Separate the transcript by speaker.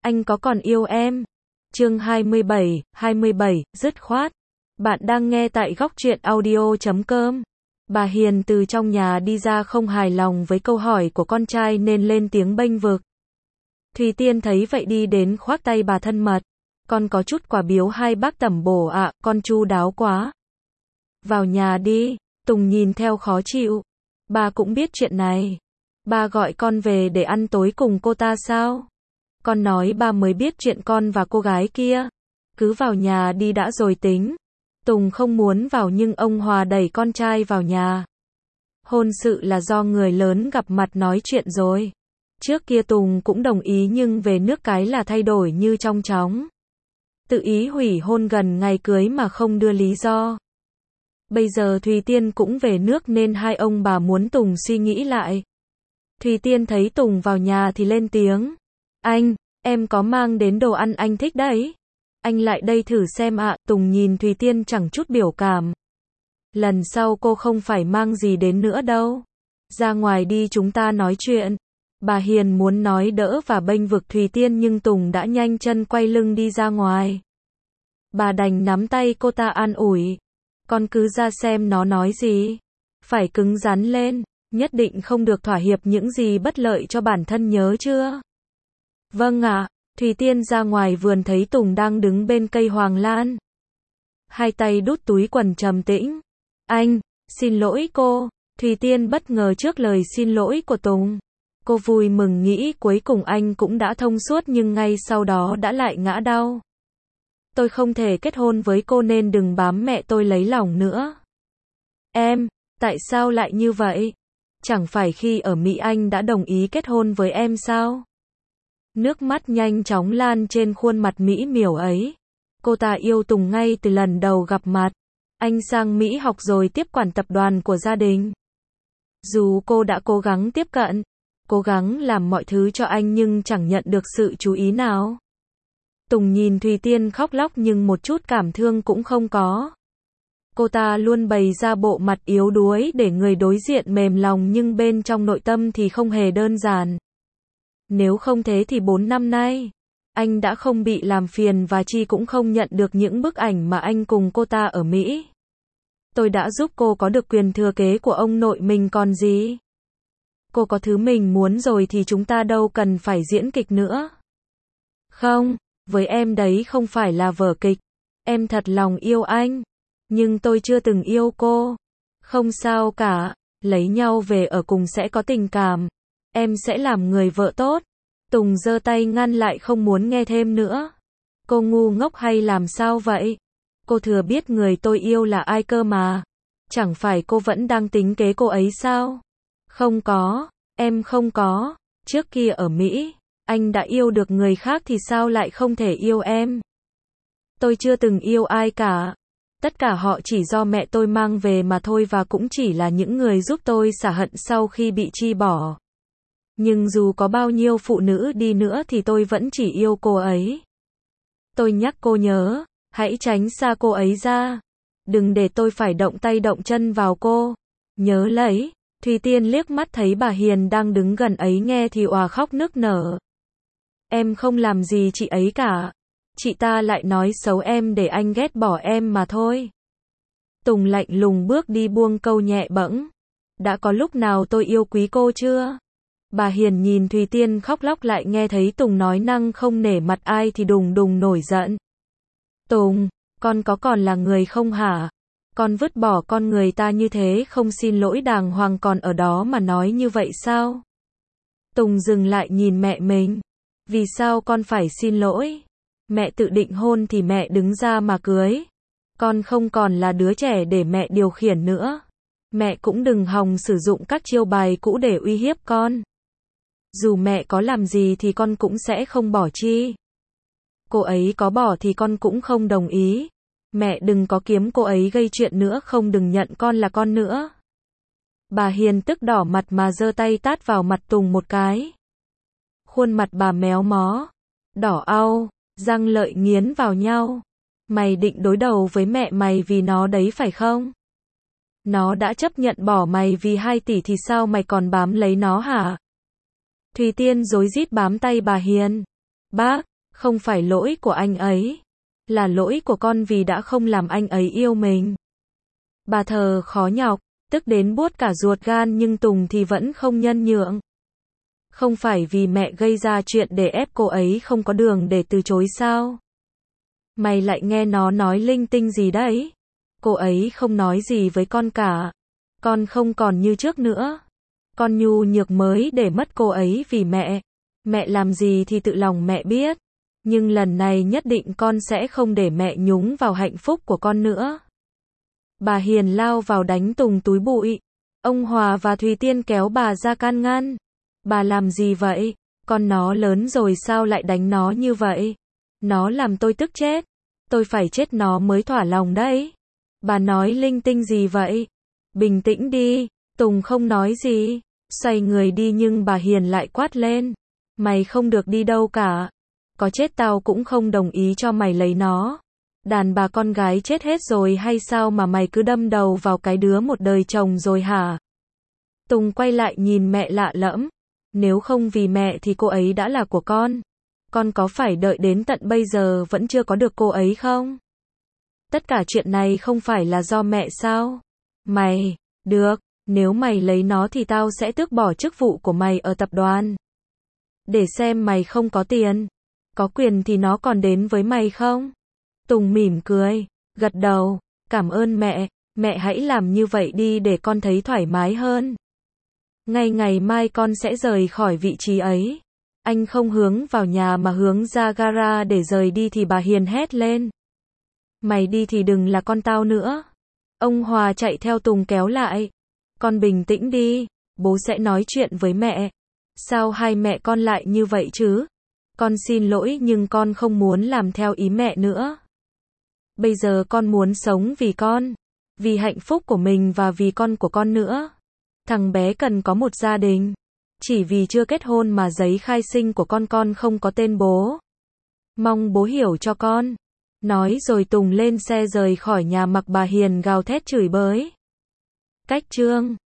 Speaker 1: anh có còn yêu em? Chương 27, dứt khoát. Bạn đang nghe tại góc truyện audio.com. Bà Hiền từ trong nhà đi ra không hài lòng với câu hỏi của con trai nên lên tiếng bênh vực. Thùy Tiên thấy vậy đi đến khoác tay bà thân mật. Con có chút quà biếu hai bác tẩm bổ ạ, con chu đáo quá. Vào nhà đi, Tùng nhìn theo khó chịu. Bà cũng biết chuyện này. Bà gọi con về để ăn tối cùng cô ta sao? Con nói ba mới biết chuyện con và cô gái kia. Cứ vào nhà đi đã rồi tính. Tùng không muốn vào nhưng ông Hòa đẩy con trai vào nhà. Hôn sự là do người lớn gặp mặt nói chuyện rồi. Trước kia Tùng cũng đồng ý nhưng về nước cái là thay đổi như trong chóng. Tự ý hủy hôn gần ngày cưới mà không đưa lý do. Bây giờ Thùy Tiên cũng về nước nên hai ông bà muốn Tùng suy nghĩ lại. Thùy Tiên thấy Tùng vào nhà thì lên tiếng. Anh, em có mang đến đồ ăn anh thích đấy. Anh lại đây thử xem ạ. Tùng nhìn Thùy Tiên chẳng chút biểu cảm. Lần sau cô không phải mang gì đến nữa đâu. Ra ngoài đi chúng ta nói chuyện. Bà Hiền muốn nói đỡ và bênh vực Thùy Tiên nhưng Tùng đã nhanh chân quay lưng đi ra ngoài. Bà đành nắm tay cô ta an ủi. Con cứ ra xem nó nói gì. Phải cứng rắn lên, nhất định không được thỏa hiệp những gì bất lợi cho bản thân nhớ chưa? Vâng ạ. Thùy Tiên ra ngoài vườn thấy Tùng đang đứng bên cây hoàng lan. Hai tay đút túi quần trầm tĩnh. Anh, xin lỗi cô. Thùy Tiên bất ngờ trước lời xin lỗi của Tùng. Cô vui mừng nghĩ cuối cùng anh cũng đã thông suốt nhưng ngay sau đó đã lại ngã đau. Tôi không thể kết hôn với cô nên đừng bám mẹ tôi lấy lòng nữa. Em, tại sao lại như vậy? Chẳng phải khi ở Mỹ anh đã đồng ý kết hôn với em sao? Nước mắt nhanh chóng lan trên khuôn mặt mỹ miều ấy. Cô ta yêu Tùng ngay từ lần đầu gặp mặt. Anh sang Mỹ học rồi tiếp quản tập đoàn của gia đình. Dù cô đã cố gắng tiếp cận, cố gắng làm mọi thứ cho anh nhưng chẳng nhận được sự chú ý nào. Tùng nhìn Thùy Tiên khóc lóc nhưng một chút cảm thương cũng không có. Cô ta luôn bày ra bộ mặt yếu đuối để người đối diện mềm lòng nhưng bên trong nội tâm thì không hề đơn giản. Nếu không thế thì 4 năm nay, anh đã không bị làm phiền và Chi cũng không nhận được những bức ảnh mà anh cùng cô ta ở Mỹ. Tôi đã giúp cô có được quyền thừa kế của ông nội mình còn gì. Cô có thứ mình muốn rồi thì chúng ta đâu cần phải diễn kịch nữa. Không, với em đấy không phải là vở kịch. Em thật lòng yêu anh. Nhưng tôi chưa từng yêu cô. Không sao cả, lấy nhau về ở cùng sẽ có tình cảm. Em sẽ làm người vợ tốt. Tùng giơ tay ngăn lại không muốn nghe thêm nữa. Cô ngu ngốc hay làm sao vậy? Cô thừa biết người tôi yêu là ai cơ mà. Chẳng phải cô vẫn đang tính kế cô ấy sao? Không có, em không có. Trước kia ở Mỹ, anh đã yêu được người khác thì sao lại không thể yêu em? Tôi chưa từng yêu ai cả. Tất cả họ chỉ do mẹ tôi mang về mà thôi và cũng chỉ là những người giúp tôi xả hận sau khi bị Chi bỏ. Nhưng dù có bao nhiêu phụ nữ đi nữa thì tôi vẫn chỉ yêu cô ấy. Tôi nhắc cô nhớ, hãy tránh xa cô ấy ra. Đừng để tôi phải động tay động chân vào cô. Nhớ lấy. Thùy Tiên liếc mắt thấy bà Hiền đang đứng gần ấy nghe thì òa khóc nức nở. Em không làm gì chị ấy cả. Chị ta lại nói xấu em để anh ghét bỏ em mà thôi. Tùng lạnh lùng bước đi buông câu nhẹ bẫng. Đã có lúc nào tôi yêu quý cô chưa? Bà Hiền nhìn Thùy Tiên khóc lóc lại nghe thấy Tùng nói năng không nể mặt ai thì đùng đùng nổi giận. Tùng, con có còn là người không hả? Con vứt bỏ con người ta như thế không xin lỗi đàng hoàng còn ở đó mà nói như vậy sao? Tùng dừng lại nhìn mẹ mình. Vì sao con phải xin lỗi? Mẹ tự định hôn thì mẹ đứng ra mà cưới. Con không còn là đứa trẻ để mẹ điều khiển nữa. Mẹ cũng đừng hòng sử dụng các chiêu bài cũ để uy hiếp con. Dù mẹ có làm gì thì con cũng sẽ không bỏ Chi. Cô ấy có bỏ thì con cũng không đồng ý. Mẹ đừng có kiếm cô ấy gây chuyện nữa không đừng nhận con là con nữa. Bà Hiền tức đỏ mặt mà giơ tay tát vào mặt Tùng một cái. Khuôn mặt bà méo mó, đỏ au, răng lợi nghiến vào nhau. Mày định đối đầu với mẹ mày vì nó đấy phải không? Nó đã chấp nhận bỏ mày vì 2 tỷ thì sao mày còn bám lấy nó hả? Thùy Tiên rối rít bám tay bà Hiền. Bác, Không phải lỗi của anh ấy, là lỗi của con vì đã không làm anh ấy yêu mình. Bà thờ khó nhọc, tức đến buốt cả ruột gan nhưng Tùng thì vẫn không nhân nhượng. Không phải vì mẹ gây ra chuyện để ép cô ấy không có đường để từ chối sao? Mày lại nghe nó nói linh tinh gì đấy? Cô ấy không nói gì với con cả. Con không còn như trước nữa. Con nhu nhược mới để mất cô ấy vì mẹ. Mẹ làm gì thì tự lòng mẹ biết. Nhưng lần này nhất định con sẽ không để mẹ nhúng vào hạnh phúc của con nữa. Bà Hiền lao vào đánh Tùng túi bụi. Ông Hòa và Thùy Tiên kéo bà ra can ngăn. Bà làm gì vậy? Con nó lớn rồi sao lại đánh nó như vậy? Nó làm tôi tức chết. Tôi phải chết nó mới thỏa lòng đấy. Bà nói linh tinh gì vậy? Bình tĩnh đi. Tùng không nói gì. Xoay người đi nhưng bà Hiền lại quát lên. Mày không được đi đâu cả. Có chết tao cũng không đồng ý cho mày lấy nó. Đàn bà con gái chết hết rồi hay sao mà mày cứ đâm đầu vào cái đứa một đời chồng rồi hả? Tùng quay lại nhìn mẹ lạ lẫm. Nếu không vì mẹ thì cô ấy đã là của con. Con có phải đợi đến tận bây giờ vẫn chưa có được cô ấy không? Tất cả chuyện này không phải là do mẹ sao? Mày, được, nếu mày lấy nó thì tao sẽ tước bỏ chức vụ của mày ở tập đoàn. Để xem mày không có tiền, có quyền thì nó còn đến với mày không? Tùng mỉm cười, gật đầu, cảm ơn mẹ, mẹ hãy làm như vậy đi để con thấy thoải mái hơn. Ngay ngày mai con sẽ rời khỏi vị trí ấy. Anh không hướng vào nhà mà hướng ra gara để rời đi thì bà Hiền hét lên. Mày đi thì đừng là con tao nữa. Ông Hòa chạy theo Tùng kéo lại. Con bình tĩnh đi, bố sẽ nói chuyện với mẹ. Sao hai mẹ con lại như vậy chứ? Con xin lỗi nhưng con không muốn làm theo ý mẹ nữa. Bây giờ con muốn sống vì con, vì hạnh phúc của mình và vì con của con nữa. Thằng bé cần có một gia đình. Chỉ vì chưa kết hôn mà giấy khai sinh của con không có tên bố. Mong bố hiểu cho con. Nói rồi Tùng lên xe rời khỏi nhà mặc bà Hiền gào thét chửi bới. Cách chương